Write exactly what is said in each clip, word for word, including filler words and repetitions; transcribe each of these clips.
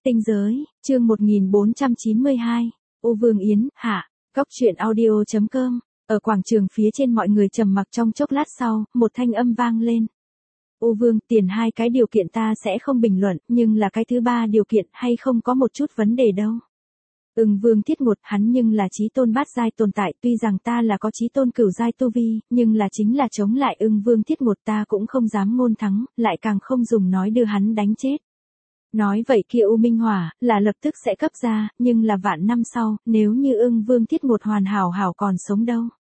Tinh giới, chương một nghìn bốn trăm chín mươi hai, U Vương Yến, hạ, Cóc truyện audio chấm com. Ở quảng trường phía trên mọi người trầm mặc trong chốc lát sau, một thanh âm vang lên. U Vương, tiền hai cái điều kiện ta sẽ không bình luận, nhưng là cái thứ ba điều kiện hay không có một chút vấn đề đâu. Ưng Vương Thiết Ngột, hắn nhưng là chí tôn bát giai tồn tại, tuy rằng ta là có chí tôn cửu giai tu vi, nhưng là chính là chống lại Ưng Vương Thiết Ngột ta cũng không dám ngôn thắng, lại càng không dùng nói đưa hắn đánh chết. Nói vậy kia U Minh Hỏa, là lập tức sẽ cấp ra, nhưng là vạn năm sau, nếu như Ưng Vương Thiết Ngột hoàn hảo hảo còn sống đâu.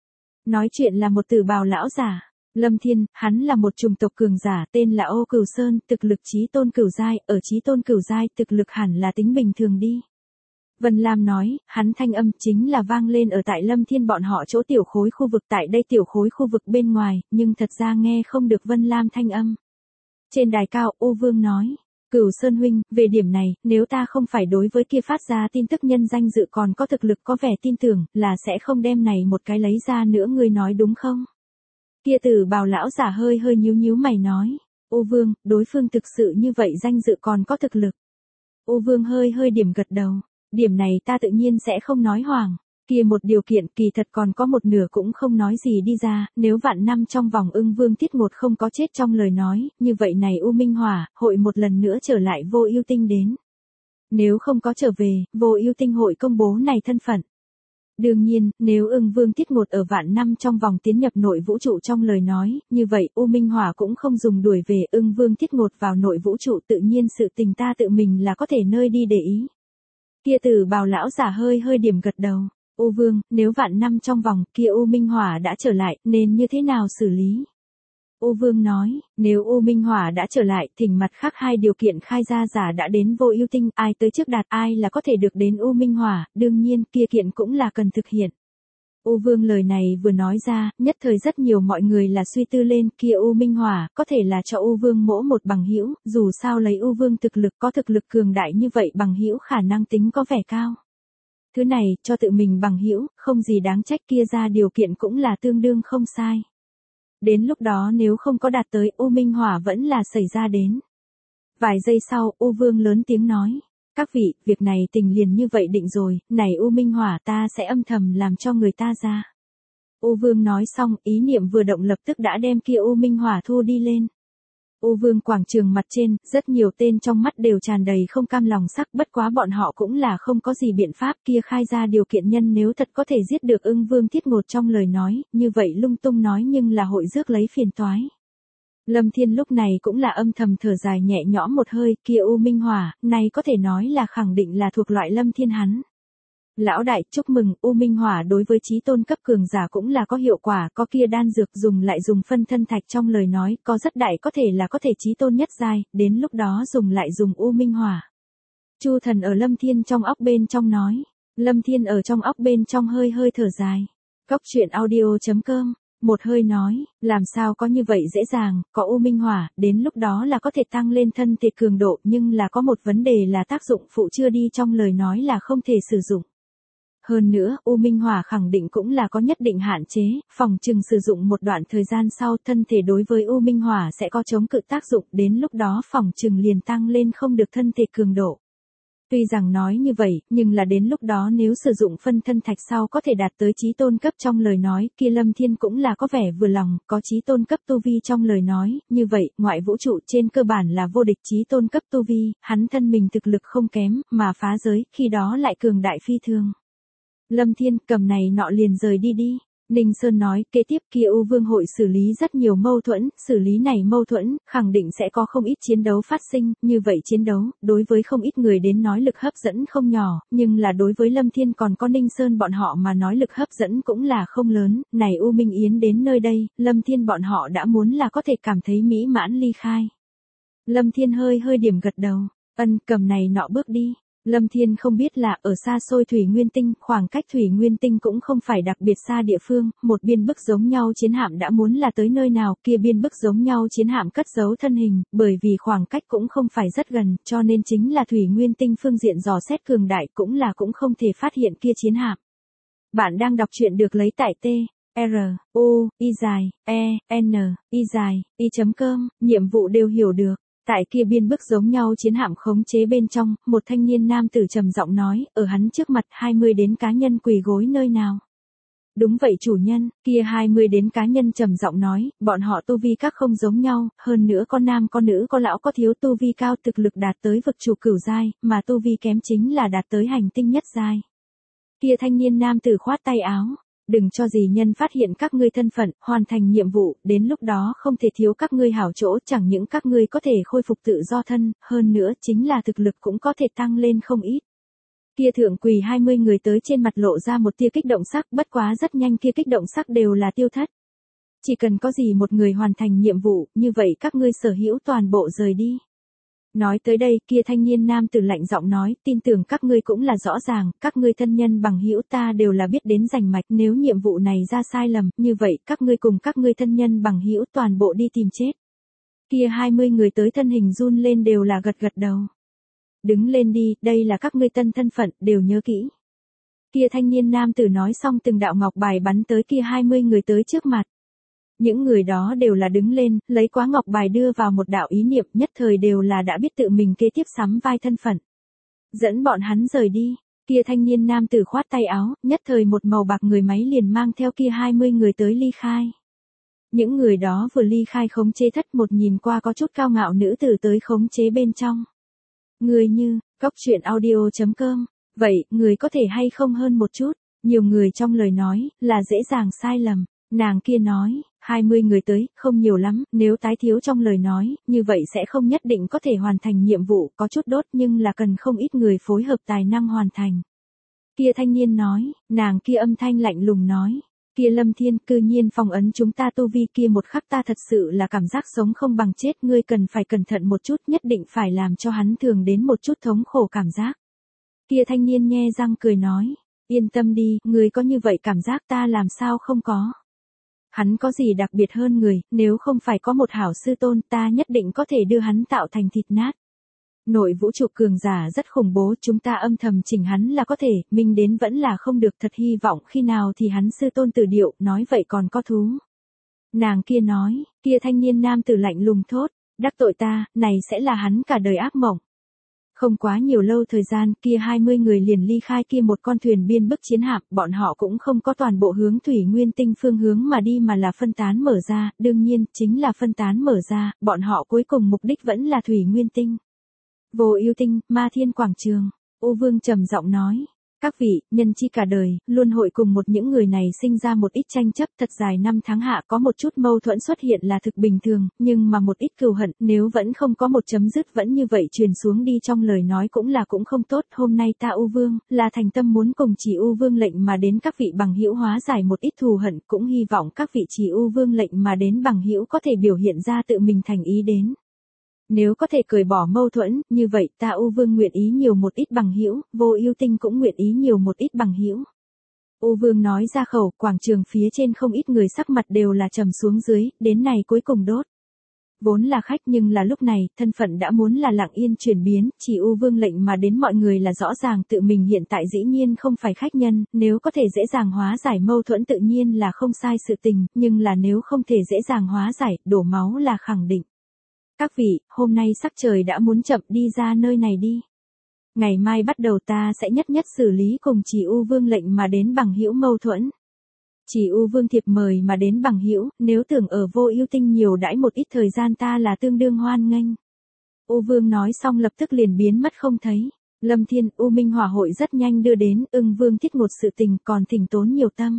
Nói chuyện là một tử bào lão giả. Lâm Thiên, hắn là một chủng tộc cường giả tên là Ô Cửu Sơn, thực lực chí tôn cửu giai, ở chí tôn cửu giai thực lực hẳn là tính bình thường đi. Vân Lam nói, hắn thanh âm chính là vang lên ở tại Lâm Thiên bọn họ chỗ tiểu khối khu vực tại đây tiểu khối khu vực bên ngoài, nhưng thật ra nghe không được Vân Lam thanh âm. Trên đài cao, U Vương nói, Cửu Sơn huynh, về điểm này, nếu ta không phải đối với kia phát ra tin tức nhân danh dự còn có thực lực có vẻ tin tưởng, là sẽ không đem này một cái lấy ra nữa, ngươi nói đúng không? Kia tử bào lão giả hơi hơi nhíu nhíu mày nói, U Vương, đối phương thực sự như vậy danh dự còn có thực lực. U Vương hơi hơi điểm gật đầu, điểm này ta tự nhiên sẽ không nói hoàng. Kia một điều kiện kỳ thật còn có một nửa cũng không nói gì đi ra, nếu vạn năm trong vòng Ưng Vương Thiết Ngột không có chết trong lời nói, như vậy này U Minh Hỏa, hội một lần nữa trở lại Vô Ưu Tinh đến. Nếu không có trở về, Vô Ưu Tinh hội công bố này thân phận. Đương nhiên, nếu Ưng Vương Thiết Ngột ở vạn năm trong vòng tiến nhập nội vũ trụ trong lời nói, như vậy U Minh Hỏa cũng không dùng đuổi về Ưng Vương Thiết Ngột vào nội vũ trụ, tự nhiên sự tình ta tự mình là có thể nơi đi để ý. Kia tử bào lão giả hơi hơi điểm gật đầu. U Vương, nếu vạn năm trong vòng kia U Minh Hỏa đã trở lại, nên như thế nào xử lý? U Vương nói, nếu U Minh Hỏa đã trở lại, thỉnh mặt khác hai điều kiện khai ra giả đã đến Vô Ưu Tinh, ai tới trước đạt ai là có thể được đến U Minh Hỏa, đương nhiên kia kiện cũng là cần thực hiện. U Vương lời này vừa nói ra, nhất thời rất nhiều mọi người là suy tư lên, kia U Minh Hỏa, có thể là cho U Vương mỗ một bằng hữu, dù sao lấy U Vương thực lực có thực lực cường đại như vậy bằng hữu khả năng tính có vẻ cao. Thứ này, cho tự mình bằng hữu, không gì đáng trách, kia ra điều kiện cũng là tương đương không sai. Đến lúc đó nếu không có đạt tới, U Minh Hỏa vẫn là xảy ra đến. Vài giây sau, U Vương lớn tiếng nói, các vị, việc này tình liền như vậy định rồi, này U Minh Hỏa ta sẽ âm thầm làm cho người ta ra. U Vương nói xong, ý niệm vừa động lập tức đã đem kia U Minh Hỏa thu đi lên. U Vương quảng trường mặt trên, rất nhiều tên trong mắt đều tràn đầy không cam lòng sắc, bất quá bọn họ cũng là không có gì biện pháp, kia khai ra điều kiện nhân nếu thật có thể giết được Ưng Vương Thiết Ngột trong lời nói, như vậy lung tung nói nhưng là hội rước lấy phiền toái. Lâm Thiên lúc này cũng là âm thầm thở dài nhẹ nhõm một hơi, kia U Minh Hỏa, này có thể nói là khẳng định là thuộc loại Lâm Thiên hắn. Lão đại, chúc mừng, U Minh Hỏa đối với chí tôn cấp cường giả cũng là có hiệu quả, có kia đan dược dùng lại dùng phân thân thạch trong lời nói, có rất đại có thể là có thể chí tôn nhất giai, đến lúc đó dùng lại dùng U Minh Hỏa. Chu Thần ở Lâm Thiên trong óc bên trong nói, Lâm Thiên ở trong óc bên trong hơi hơi thở dài. Cóc truyện audio chấm com, một hơi nói, làm sao có như vậy dễ dàng, có U Minh Hỏa, đến lúc đó là có thể tăng lên thân thể cường độ, nhưng là có một vấn đề là tác dụng phụ chưa đi trong lời nói là không thể sử dụng. Hơn nữa, U Minh Hỏa khẳng định cũng là có nhất định hạn chế, phòng chừng sử dụng một đoạn thời gian sau thân thể đối với U Minh Hỏa sẽ có chống cự tác dụng, đến lúc đó phòng chừng liền tăng lên không được thân thể cường độ. Tuy rằng nói như vậy, nhưng là đến lúc đó nếu sử dụng phân thân thạch sau có thể đạt tới chí tôn cấp trong lời nói, kia Lâm Thiên cũng là có vẻ vừa lòng, có chí tôn cấp tu vi trong lời nói, như vậy, ngoại vũ trụ trên cơ bản là vô địch chí tôn cấp tu vi, hắn thân mình thực lực không kém, mà phá giới, khi đó lại cường đại phi thường. Lâm Thiên cầm này nọ liền rời đi đi. Ninh Sơn nói, kế tiếp kia U Vương hội xử lý rất nhiều mâu thuẫn, xử lý này mâu thuẫn, khẳng định sẽ có không ít chiến đấu phát sinh, như vậy chiến đấu, đối với không ít người đến nói lực hấp dẫn không nhỏ, nhưng là đối với Lâm Thiên còn có Ninh Sơn bọn họ mà nói lực hấp dẫn cũng là không lớn, này U Minh Yến đến nơi đây, Lâm Thiên bọn họ đã muốn là có thể cảm thấy mỹ mãn ly khai. Lâm Thiên hơi hơi điểm gật đầu, ân cầm này nọ bước đi. Lâm Thiên không biết là ở xa xôi Thủy Nguyên Tinh, khoảng cách Thủy Nguyên Tinh cũng không phải đặc biệt xa địa phương, một biên bức giống nhau chiến hạm đã muốn là tới nơi nào, kia biên bức giống nhau chiến hạm cất giấu thân hình, bởi vì khoảng cách cũng không phải rất gần, cho nên chính là Thủy Nguyên Tinh phương diện dò xét cường đại cũng là cũng không thể phát hiện kia chiến hạm. Bạn đang đọc truyện được lấy tại T, R, U, Y dài, E, N, Y dài, Y chấm com, nhiệm vụ đều hiểu được. Tại kia biên bức giống nhau chiến hạm khống chế bên trong, một thanh niên nam tử trầm giọng nói, ở hắn trước mặt hai mươi đến cá nhân quỳ gối nơi nào. Đúng vậy chủ nhân, kia hai mươi đến cá nhân trầm giọng nói, bọn họ tu vi các không giống nhau, hơn nữa con nam con nữ có lão có thiếu tu vi cao thực lực đạt tới vực chủ cửu giai, mà tu vi kém chính là đạt tới hành tinh nhất giai. Kia thanh niên nam tử khoát tay áo, đừng cho gì nhân phát hiện các ngươi thân phận, hoàn thành nhiệm vụ, đến lúc đó không thể thiếu các ngươi hảo chỗ, chẳng những các ngươi có thể khôi phục tự do thân, hơn nữa chính là thực lực cũng có thể tăng lên không ít. Kia thượng quỳ hai mươi người tới trên mặt lộ ra một tia kích động sắc, bất quá rất nhanh kia kích động sắc đều là tiêu thất. Chỉ cần có gì một người hoàn thành nhiệm vụ, như vậy các ngươi sở hữu toàn bộ rời đi. Nói tới đây, kia thanh niên nam tử lạnh giọng nói, tin tưởng các ngươi cũng là rõ ràng, các ngươi thân nhân bằng hữu ta đều là biết đến rành mạch, nếu nhiệm vụ này ra sai lầm, như vậy các ngươi cùng các ngươi thân nhân bằng hữu toàn bộ đi tìm chết. Kia hai mươi người tới thân hình run lên đều là gật gật đầu. Đứng lên đi, đây là các ngươi tân thân phận, đều nhớ kỹ. Kia thanh niên nam tử nói xong từng đạo ngọc bài bắn tới kia hai mươi người tới trước mặt. Những người đó đều là đứng lên, lấy quá ngọc bài đưa vào một đạo ý niệm, nhất thời đều là đã biết tự mình kế tiếp sắm vai thân phận. Dẫn bọn hắn rời đi, kia thanh niên nam tử khoát tay áo, nhất thời một màu bạc người máy liền mang theo kia hai mươi người tới ly khai. Những người đó vừa ly khai khống chế thất một nhìn qua có chút cao ngạo nữ tử tới khống chế bên trong. Người như, cóc truyện audio chấm com, vậy, người có thể hay không hơn một chút, nhiều người trong lời nói, là dễ dàng sai lầm, nàng kia nói, hai mươi người tới, không nhiều lắm, nếu tái thiếu trong lời nói, như vậy sẽ không nhất định có thể hoàn thành nhiệm vụ, có chút đốt nhưng là cần không ít người phối hợp tài năng hoàn thành. Kia thanh niên nói, nàng kia âm thanh lạnh lùng nói. Kia Lâm Thiên, cư nhiên phong ấn chúng ta tu vi kia một khắc ta thật sự là cảm giác sống không bằng chết, ngươi cần phải cẩn thận một chút, nhất định phải làm cho hắn thường đến một chút thống khổ cảm giác. Kia thanh niên nhe răng cười nói, yên tâm đi, ngươi có như vậy cảm giác ta làm sao không có. Hắn có gì đặc biệt hơn người, nếu không phải có một hảo sư tôn ta nhất định có thể đưa hắn tạo thành thịt nát. Nội vũ trụ cường giả rất khủng bố, chúng ta âm thầm chỉnh hắn là có thể, minh đến vẫn là không được, thật hy vọng khi nào thì hắn sư tôn từ điệu, nói vậy còn có thú. Nàng kia nói, kia thanh niên nam tử lạnh lùng thốt, đắc tội ta, này sẽ là hắn cả đời ác mộng. Không quá nhiều lâu thời gian, kia hai mươi người liền ly khai kia một con thuyền biên bức chiến hạm, bọn họ cũng không có toàn bộ hướng thủy nguyên tinh phương hướng mà đi mà là phân tán mở ra, đương nhiên, chính là phân tán mở ra, bọn họ cuối cùng mục đích vẫn là thủy nguyên tinh. Vô Ưu Tinh, Ma Thiên Quảng Trường, U Vương trầm giọng nói, các vị, nhân chi cả đời, luôn hội cùng một những người này sinh ra một ít tranh chấp, thật dài năm tháng hạ có một chút mâu thuẫn xuất hiện là thực bình thường, nhưng mà một ít cừu hận, nếu vẫn không có một chấm dứt vẫn như vậy truyền xuống đi trong lời nói cũng là cũng không tốt, hôm nay ta U Vương, là thành tâm muốn cùng chỉ U Vương lệnh mà đến các vị bằng hữu hóa giải một ít thù hận, cũng hy vọng các vị chỉ U Vương lệnh mà đến bằng hữu có thể biểu hiện ra tự mình thành ý đến. Nếu có thể cởi bỏ mâu thuẫn, như vậy ta U Vương nguyện ý nhiều một ít bằng hữu, Vô Ưu Tinh cũng nguyện ý nhiều một ít bằng hữu. U Vương nói ra khẩu, quảng trường phía trên không ít người sắc mặt đều là trầm xuống dưới, đến này cuối cùng đốt. Vốn là khách nhưng là lúc này, thân phận đã muốn là lặng yên chuyển biến, chỉ U Vương lệnh mà đến mọi người là rõ ràng tự mình hiện tại dĩ nhiên không phải khách nhân, nếu có thể dễ dàng hóa giải mâu thuẫn tự nhiên là không sai sự tình, nhưng là nếu không thể dễ dàng hóa giải, đổ máu là khẳng định. Các vị, hôm nay sắc trời đã muốn chậm, đi ra nơi này đi. Ngày mai bắt đầu ta sẽ nhất nhất xử lý cùng chỉ U Vương lệnh mà đến bằng hữu mâu thuẫn. Chỉ U Vương thiệp mời mà đến bằng hữu, nếu tưởng ở Vô Ưu Tinh nhiều đãi một ít thời gian ta là tương đương hoan nghênh. U Vương nói xong lập tức liền biến mất không thấy. Lâm Thiên, U Minh Hỏa hội rất nhanh đưa đến, Ưng Vương thiết một sự tình còn thỉnh tốn nhiều tâm.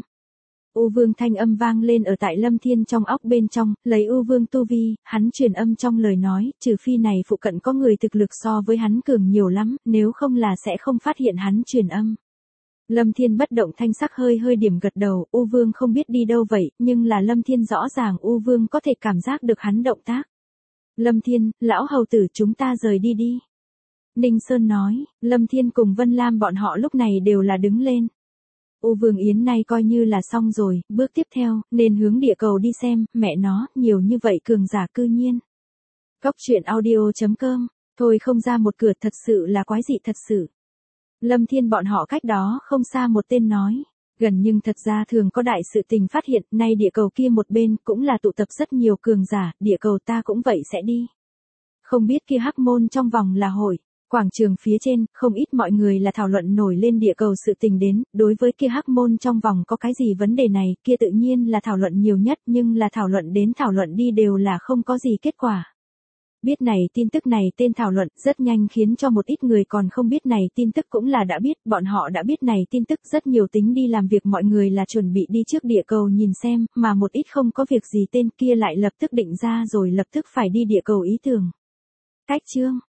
U Vương thanh âm vang lên ở tại Lâm Thiên trong óc bên trong, lấy U Vương tu vi, hắn truyền âm trong lời nói, trừ phi này phụ cận có người thực lực so với hắn cường nhiều lắm, nếu không là sẽ không phát hiện hắn truyền âm. Lâm Thiên bất động thanh sắc hơi hơi điểm gật đầu, U Vương không biết đi đâu vậy, nhưng là Lâm Thiên rõ ràng U Vương có thể cảm giác được hắn động tác. Lâm Thiên, lão hầu tử chúng ta rời đi đi. Ninh Sơn nói, Lâm Thiên cùng Vân Lam bọn họ lúc này đều là đứng lên. U Vương Yến nay coi như là xong rồi, bước tiếp theo, nên hướng địa cầu đi xem, mẹ nó, nhiều như vậy cường giả cư nhiên. Cóc truyện audio chấm com, thôi không ra một cửa thật sự là quái dị thật sự. Lâm Thiên bọn họ cách đó không xa một tên nói, gần nhưng thật ra thường có đại sự tình phát hiện, nay địa cầu kia một bên cũng là tụ tập rất nhiều cường giả, địa cầu ta cũng vậy sẽ đi. Không biết kia hắc môn trong vòng là hội. Quảng trường phía trên, không ít mọi người là thảo luận nổi lên địa cầu sự tình đến, đối với kia hắc môn trong vòng có cái gì vấn đề này, kia tự nhiên là thảo luận nhiều nhất, nhưng là thảo luận đến thảo luận đi đều là không có gì kết quả. Biết này tin tức này tên thảo luận rất nhanh khiến cho một ít người còn không biết này tin tức cũng là đã biết, bọn họ đã biết này tin tức rất nhiều tính đi làm việc mọi người là chuẩn bị đi trước địa cầu nhìn xem, mà một ít không có việc gì tên kia lại lập tức định ra rồi lập tức phải đi địa cầu ý tưởng. Cách chương